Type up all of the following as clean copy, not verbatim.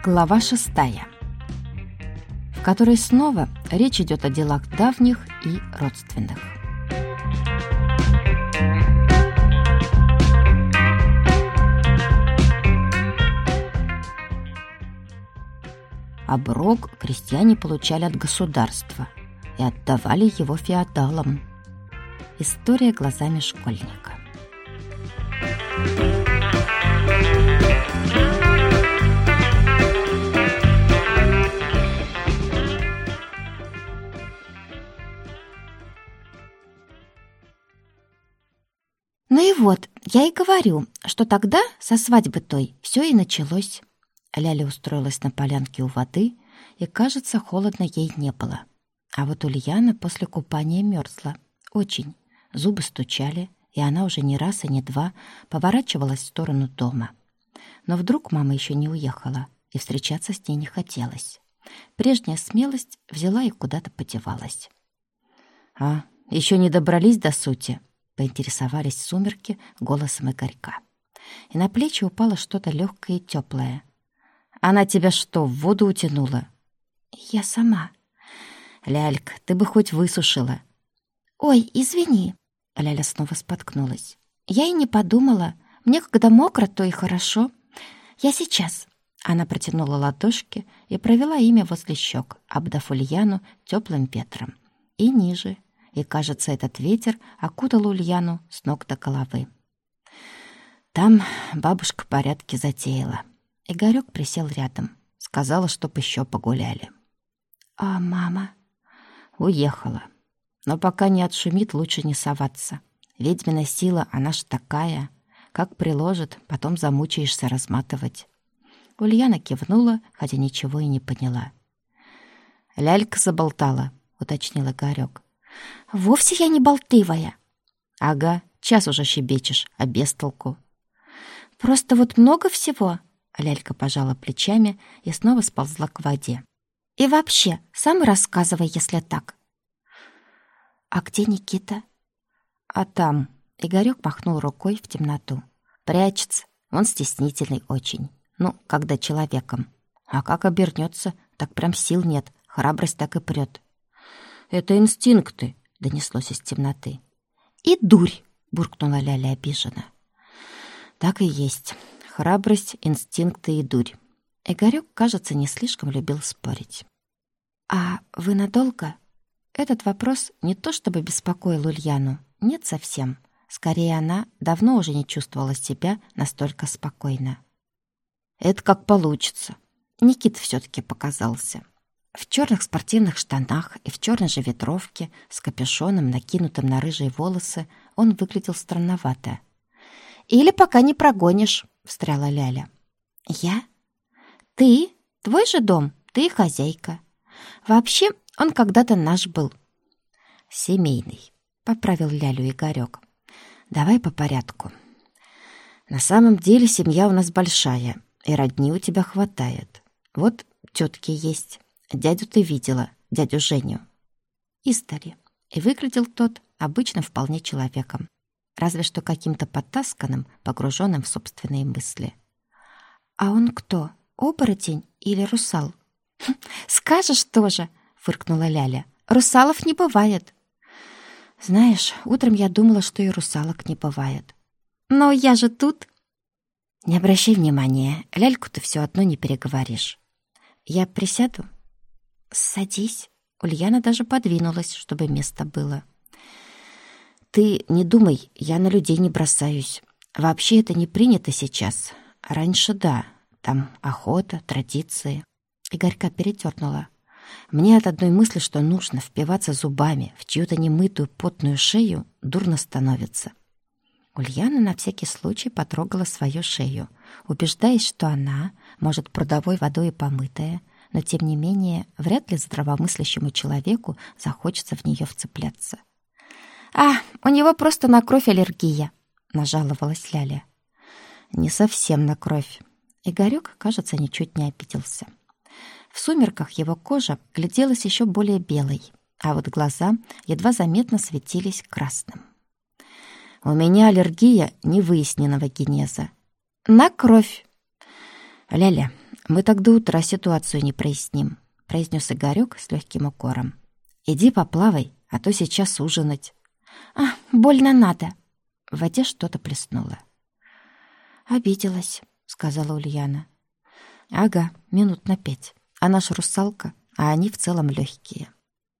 Глава 6, в которой снова речь идет о делах давних и родственных. Оброк крестьяне получали от государства и отдавали его феодалам. История глазами школьника. Ну и вот, я и говорю, что тогда со свадьбы той все и началось. Ляля устроилась на полянке у воды, и, кажется, холодно ей не было. А вот Ульяна после купания мерзла. Очень. Зубы стучали, и она уже не раз и не два поворачивалась в сторону дома. Но вдруг мама еще не уехала, и встречаться с ней не хотелось. Прежняя смелость взяла и куда-то подевалась. «А, еще не добрались до сути?» — поинтересовались сумерки голосом Игорька. И на плечи упало что-то легкое и теплое. «Она тебя что, в воду утянула?» «Я сама». «Лялька, ты бы хоть высушила». «Ой, извини». Ляля снова споткнулась. «Я и не подумала. Мне когда мокро, то и хорошо. Я сейчас». Она протянула ладошки и провела ими возле щек, обдав Ульяну теплым ветром. И ниже. И, кажется, этот ветер окутал Ульяну с ног до головы. Там бабушка порядки затеяла. Игорёк присел рядом. Сказала, чтоб еще погуляли. «А мама?» «Уехала. Но пока не отшумит, лучше не соваться. Ведьмина сила, она ж такая. Как приложит, потом замучаешься разматывать». Ульяна кивнула, хотя ничего и не поняла. «Лялька заболтала», — уточнил Игорёк. «Вовсе я не болтливая». «Ага, час уже щебечешь, а без толку». «Просто вот много всего». Лялька пожала плечами и снова сползла к воде. «И вообще, сам рассказывай, если так». «А где Никита?» «А там...» — Игорёк махнул рукой в темноту. «Прячется. Он стеснительный очень. Ну, когда человеком. А как обернется, так прям сил нет. Храбрость так и прет». «Это инстинкты», — донеслось из темноты. «И дурь», — буркнула Ляля обиженно. «Так и есть. Храбрость, инстинкты и дурь». Игорёк, кажется, не слишком любил спорить. «А вы надолго?» Этот вопрос не то чтобы беспокоил Ульяну. Нет совсем. Скорее, она давно уже не чувствовала себя настолько спокойно. «Это как получится». Никита все-таки показался. В черных спортивных штанах и в черной же ветровке с капюшоном, накинутым на рыжие волосы, он выглядел странновато. «Или пока не прогонишь», — встряла Ляля. «Я? Ты? Твой же дом, ты и хозяйка. Вообще, он когда-то наш был». «Семейный», — поправил Лялю Игорёк. «Давай по порядку. На самом деле семья у нас большая, и родни у тебя хватает. Вот тетки есть. Дядю ты видела, дядю Женю». Издали. И выглядел тот обычно вполне человеком, разве что каким-то потасканным, погруженным в собственные мысли. «А он кто? Оборотень или русал?» «Скажешь тоже», — фыркнула Ляля. «Русалов не бывает». «Знаешь, утром я думала, что и русалок не бывает». «Но я же тут». «Не обращай внимания, Ляльку ты все одно не переговоришь. Я присяду?» «Садись». Ульяна даже подвинулась, чтобы место было. «Ты не думай, я на людей не бросаюсь. Вообще это не принято сейчас. Раньше да, там охота, традиции». Игорька передернула. «Мне от одной мысли, что нужно впиваться зубами в чью-то немытую потную шею, дурно становится». Ульяна на всякий случай потрогала свою шею, убеждаясь, что она, может, прудовой водой помытая, но, тем не менее, вряд ли здравомыслящему человеку захочется в нее вцепляться. «А, у него просто на кровь аллергия», — нажаловалась Ляля. «Не совсем на кровь». Игорёк, кажется, ничуть не обиделся. В сумерках его кожа гляделась еще более белой, а вот глаза едва заметно светились красным. «У меня аллергия невыясненного генеза». «На кровь». «Ляля, Мы так до утра ситуацию не проясним», — произнес Игорек с легким укором. «Иди поплавай, а то сейчас ужинать». Больно надо». В воде что-то плеснуло. «Обиделась», — сказала Ульяна. «Ага, минут на 5. Она ж русалка, а они в целом легкие».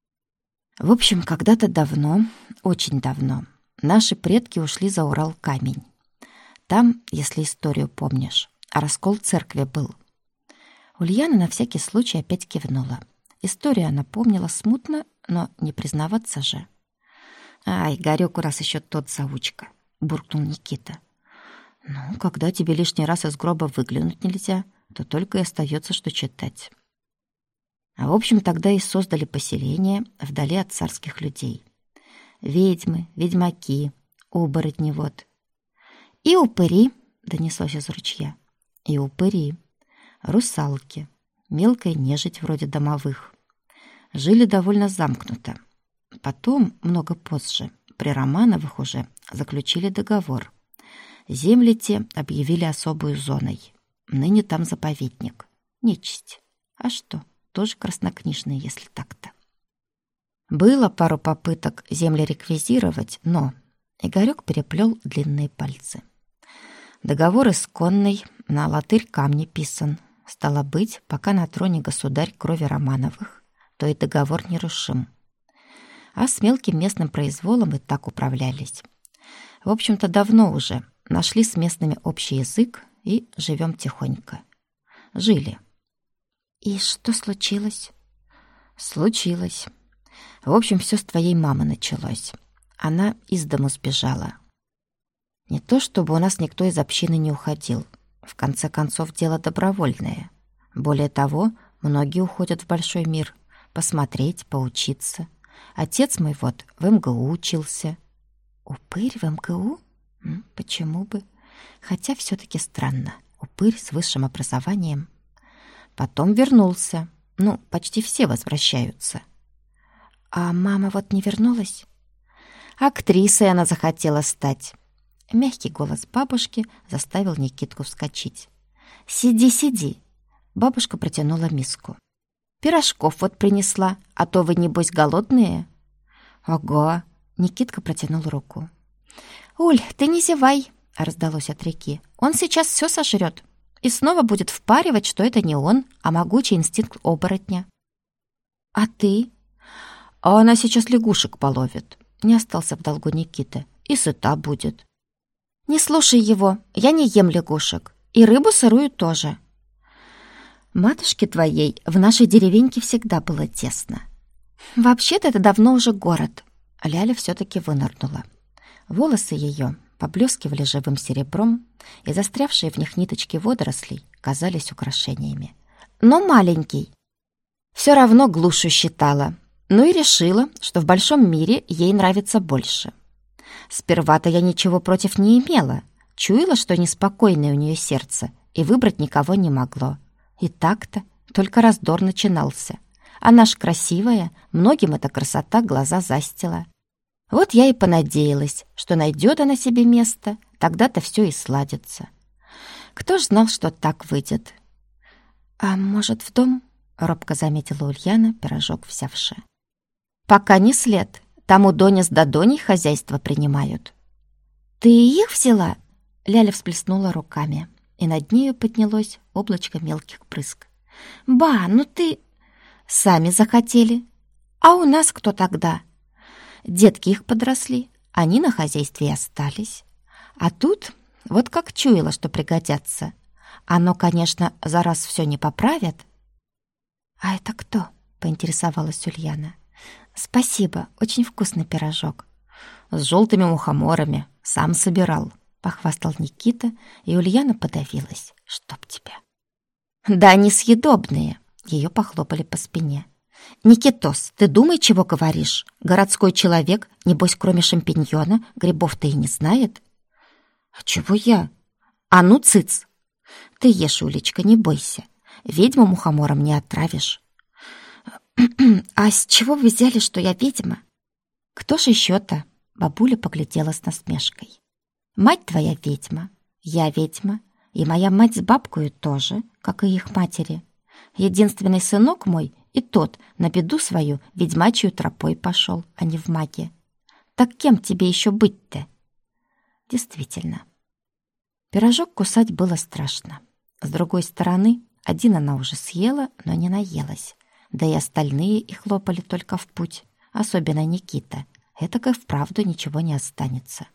В общем, когда-то давно, очень давно, наши предки ушли за Урал-камень. Там, если историю помнишь, раскол церкви был. Ульяна на всякий случай опять кивнула. Историю она помнила смутно, но не признаваться же. «Игорёк у нас еще тот заучка», — буркнул Никита. «Ну, когда тебе лишний раз из гроба выглянуть нельзя, то только и остается, что читать». В общем, тогда и создали поселение вдали от царских людей. Ведьмы, ведьмаки, оборотни вот. «И упыри», — донеслось из ручья. «И упыри, русалки, мелкая нежить вроде домовых. Жили довольно замкнуто. Потом, много позже, при Романовых уже заключили договор. Земли те объявили особую зоной. Ныне там заповедник. Нечисть. А что, тоже краснокнижные, если так-то». Было пару попыток земли реквизировать, но Игорек переплел длинные пальцы. Договор исконный, на латырь камни писан. Стало быть, пока на троне государь крови Романовых, то и договор нерушим. А с мелким местным произволом и так управлялись. В общем-то, давно уже нашли с местными общий язык и живем тихонько. Жили. «И что случилось?» Случилось. В общем, все с твоей мамы началось. Она из дому сбежала. Не то чтобы у нас никто из общины не уходил. В конце концов, дело добровольное. Более того, многие уходят в большой мир. Посмотреть, поучиться. Отец мой вот в МГУ учился. «Упырь в МГУ? Почему бы? Хотя все-таки странно. Упырь с высшим образованием. Потом вернулся. Ну, почти все возвращаются. А мама вот не вернулась?» Актрисой она захотела стать. Мягкий голос бабушки заставил Никитку вскочить. «Сиди, сиди!» Бабушка протянула миску. «Пирожков вот принесла, а то вы, небось, голодные?» «Ага!» Никитка протянул руку. «Уль, ты не зевай!» раздалось от реки. «Он сейчас все сожрет и снова будет впаривать, что это не он, а могучий инстинкт оборотня». «А ты?» «А она сейчас лягушек половит». Не остался в долгу Никита. «И сыта будет». «Не слушай его, я не ем лягушек. И рыбу сырую тоже». «Матушке твоей в нашей деревеньке всегда было тесно». «Вообще-то это давно уже город». Ляля все-таки вынырнула. Волосы ее поблескивали живым серебром, и застрявшие в них ниточки водорослей казались украшениями. «Но маленький». Все равно глушу считала, но и решила, что в большом мире ей нравится больше. Сперва-то я ничего против не имела, чуяла, что неспокойное у нее сердце, и выбрать никого не могло. И так-то только раздор начинался. Она ж красивая, многим эта красота глаза застила. Вот я и понадеялась, что найдет она себе место, тогда-то все и сладится. Кто ж знал, что так выйдет? «А может, в дом?» — робко заметила Ульяна, пирожок взявши. «Пока не след. Там у Дони с Додоней хозяйство принимают». «Ты их взяла?» Ляля всплеснула руками, и над нею поднялось облачко мелких брызг. «Ба, ну ты...» «Сами захотели». «А у нас кто тогда?» Детки их подросли, они на хозяйстве и остались. А тут вот как чуяла, что пригодятся. Оно, конечно, за раз все не поправят». «А это кто?» — поинтересовалась Ульяна. «Спасибо, очень вкусный пирожок». «С желтыми мухоморами, сам собирал», — похвастал Никита, и Ульяна подавилась. «Чтоб тебя!» «Да они съедобные!» — ее похлопали по спине. «Никитос, ты думай, чего говоришь? Городской человек, небось, кроме шампиньона, грибов-то и не знает». «А чего я?» «А ну, цыц! Ты ешь, Улечка, не бойся. Ведьму мухомором не отравишь». «А с чего вы взяли, что я ведьма?» «Кто ж еще-то?» — бабуля поглядела с насмешкой. «Мать твоя ведьма, я ведьма, И моя мать с бабкою тоже, как и их матери. Единственный сынок мой, и тот на беду свою ведьмачью тропой пошел, а не в маге. Так кем тебе еще быть-то? Действительно. Пирожок кусать было страшно. С другой стороны, один она уже съела, но не наелась. Да и остальные и хлопали только в путь, особенно Никита. Этак и вправду ничего не останется.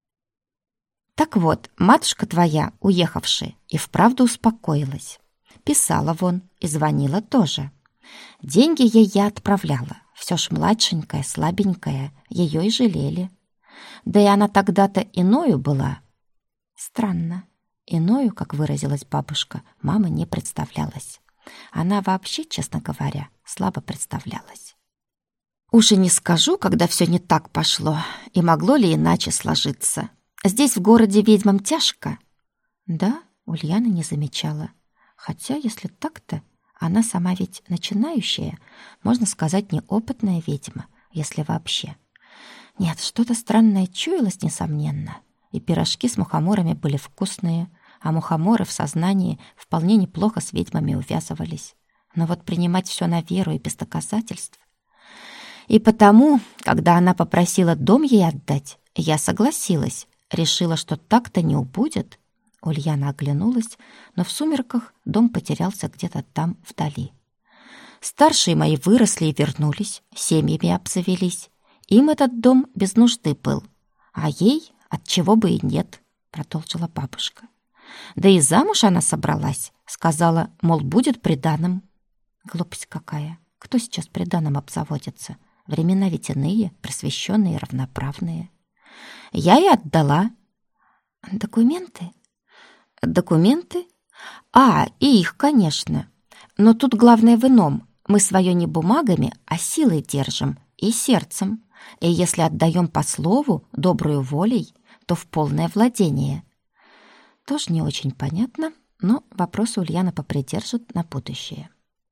Так вот, матушка твоя, уехавшая, и вправду успокоилась. Писала вон и звонила тоже. Деньги ей я отправляла. Все ж младшенькая, слабенькая, ее и жалели. Да и она тогда-то иною была. Странно. Иною, как выразилась бабушка, мама не представлялась. Она вообще, честно говоря, слабо представлялась. Уж и не скажу, когда все не так пошло, и могло ли иначе сложиться. Здесь в городе ведьмам тяжко. Да, Ульяна не замечала. Хотя, если так-то, она сама ведь начинающая, можно сказать, неопытная ведьма, если вообще. Нет, что-то странное чуялось, несомненно. И пирожки с мухоморами были вкусные, а мухоморы в сознании вполне неплохо с ведьмами увязывались. Но вот принимать все на веру и без доказательств. И потому, когда она попросила дом ей отдать, я согласилась, решила, что так-то не убудет. Ульяна оглянулась, но в сумерках дом потерялся где-то там вдали. Старшие мои выросли и вернулись, семьями обзавелись. Им этот дом без нужды был, а ей отчего бы и нет, продолжила бабушка. Да и замуж она собралась, сказала, мол, будет приданым. Глупость какая, кто сейчас приданым обзаводится? Времена ведь иные, просвещенные и равноправные. Я и отдала. Документы? Документы? И их, конечно. Но тут главное в ином. Мы свое не бумагами, а силой держим и сердцем. И если отдаем по слову, добрую волей, то в полное владение. Тоже не очень понятно, но вопрос Ульяна попридержит на будущее.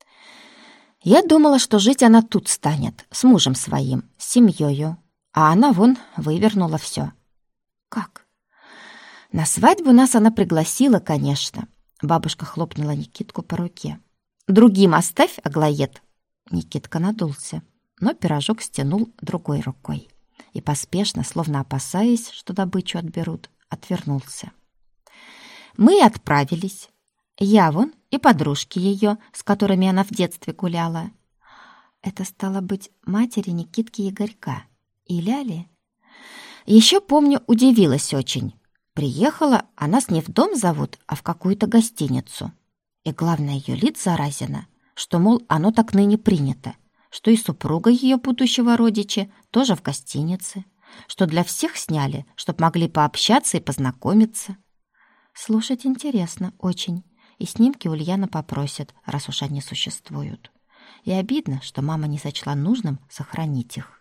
Я думала, что жить она тут станет, с мужем своим, с семьёю. А она вон вывернула все. Как? На свадьбу нас она пригласила, конечно. Бабушка хлопнула Никитку по руке. Другим оставь, Аглоед. Никитка надулся, но пирожок стянул другой рукой и поспешно, словно опасаясь, что добычу отберут, отвернулся. Мы отправились. Я вон и подружки ее, с которыми она в детстве гуляла. Это стало быть матери Никитки и Игорька. И Ляли. Еще помню, удивилась очень. Приехала, а нас не в дом зовут, а в какую-то гостиницу. И главное, ее лиц заразено, что, мол, оно так ныне принято, что и супруга ее будущего родича тоже в гостинице, что для всех сняли, чтоб могли пообщаться и познакомиться. Слушать интересно очень, и снимки Ульяна попросит, раз уж они существуют. И обидно, что мама не сочла нужным сохранить их.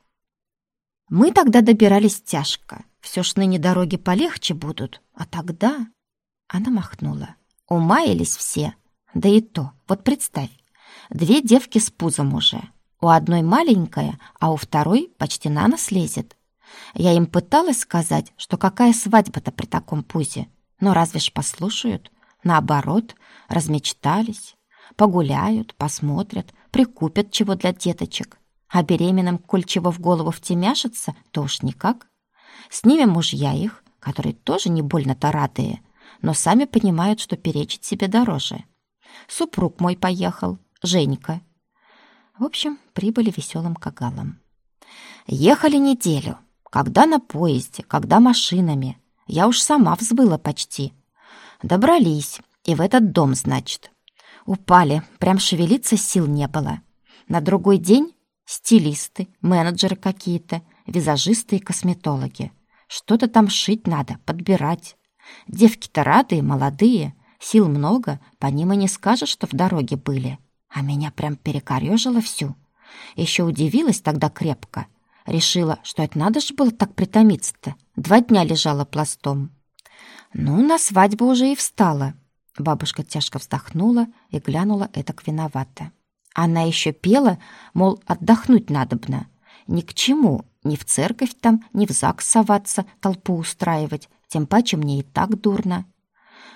Мы тогда добирались тяжко. Все ж ныне дороги полегче будут. А тогда... Она махнула. Умаялись все. Да и то, вот представь. 2 девки с пузом уже. У одной маленькая, а у второй почти на нос лезет. Я им пыталась сказать, что какая свадьба-то при таком пузе. Но разве ж послушают? Наоборот, размечтались. Погуляют, посмотрят, прикупят чего для деточек. А беременным, коль чего в голову втемяшится, то уж никак. С ними мужья их, которые тоже не больно-то радые, но сами понимают, что перечить себе дороже. Супруг мой поехал, Женька. В общем, прибыли веселым кагалом. Ехали неделю. Когда на поезде, когда машинами. Я уж сама взбыла почти. Добрались, и в этот дом, значит. Упали, прям шевелиться сил не было. На другой день стилисты, менеджеры какие-то, визажисты и косметологи. Что-то там шить надо, подбирать. Девки-то радые, молодые, сил много, по ним и не скажешь, что в дороге были. А меня прям перекорёжило всю. Еще удивилась тогда крепко. Решила, что это надо же было так притомиться-то. 2 дня лежала пластом. Ну, на свадьбу уже и встала. Бабушка тяжко вздохнула и глянула этак виновато. Она еще пела, мол, отдохнуть надобно. Ни к чему, ни в церковь там, ни в ЗАГС соваться, толпу устраивать, тем паче мне и так дурно.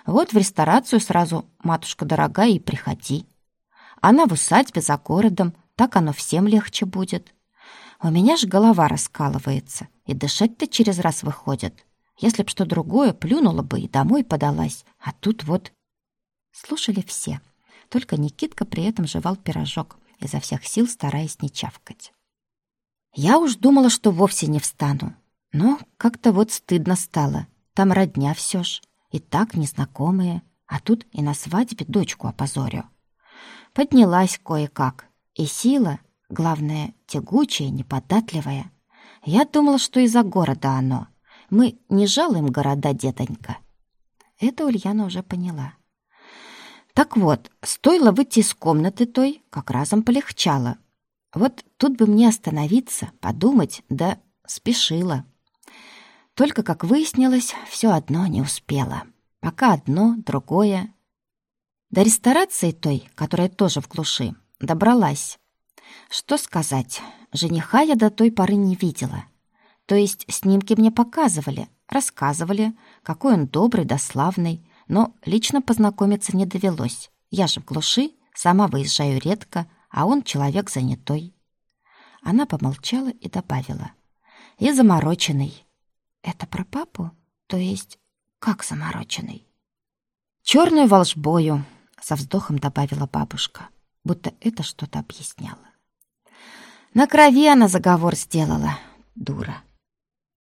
Вот в ресторацию сразу, матушка дорогая, и приходи. Она в усадьбе за городом, так оно всем легче будет. У меня ж голова раскалывается, и дышать-то через раз выходит. Если б что другое, плюнула бы и домой подалась. А тут вот... Слушали все. Только Никитка при этом жевал пирожок, изо всех сил стараясь не чавкать. Я уж думала, что вовсе не встану. Но как-то вот стыдно стало. Там родня все ж. И так незнакомые. А тут и на свадьбе дочку опозорю. Поднялась кое-как. И сила, главное, тягучая, неподатливая. Я думала, что из-за города оно. Мы не жалуем города, детонька. Это Ульяна уже поняла. Так вот, стоило выйти из комнаты той, как разом полегчало. Вот тут бы мне остановиться, подумать, да спешила. Только, как выяснилось, все одно не успела. Пока одно, другое. До ресторации той, которая тоже в глуши, добралась. Что сказать, жениха я до той поры не видела. То есть снимки мне показывали, рассказывали, какой он добрый да славный, но лично познакомиться не довелось. Я же в глуши, сама выезжаю редко, а он человек занятой. Она помолчала и добавила. И замороченный. Это про папу? То есть как замороченный? Черную волжбою, со вздохом добавила бабушка, будто это что-то объясняло. На крови она заговор сделала, дура.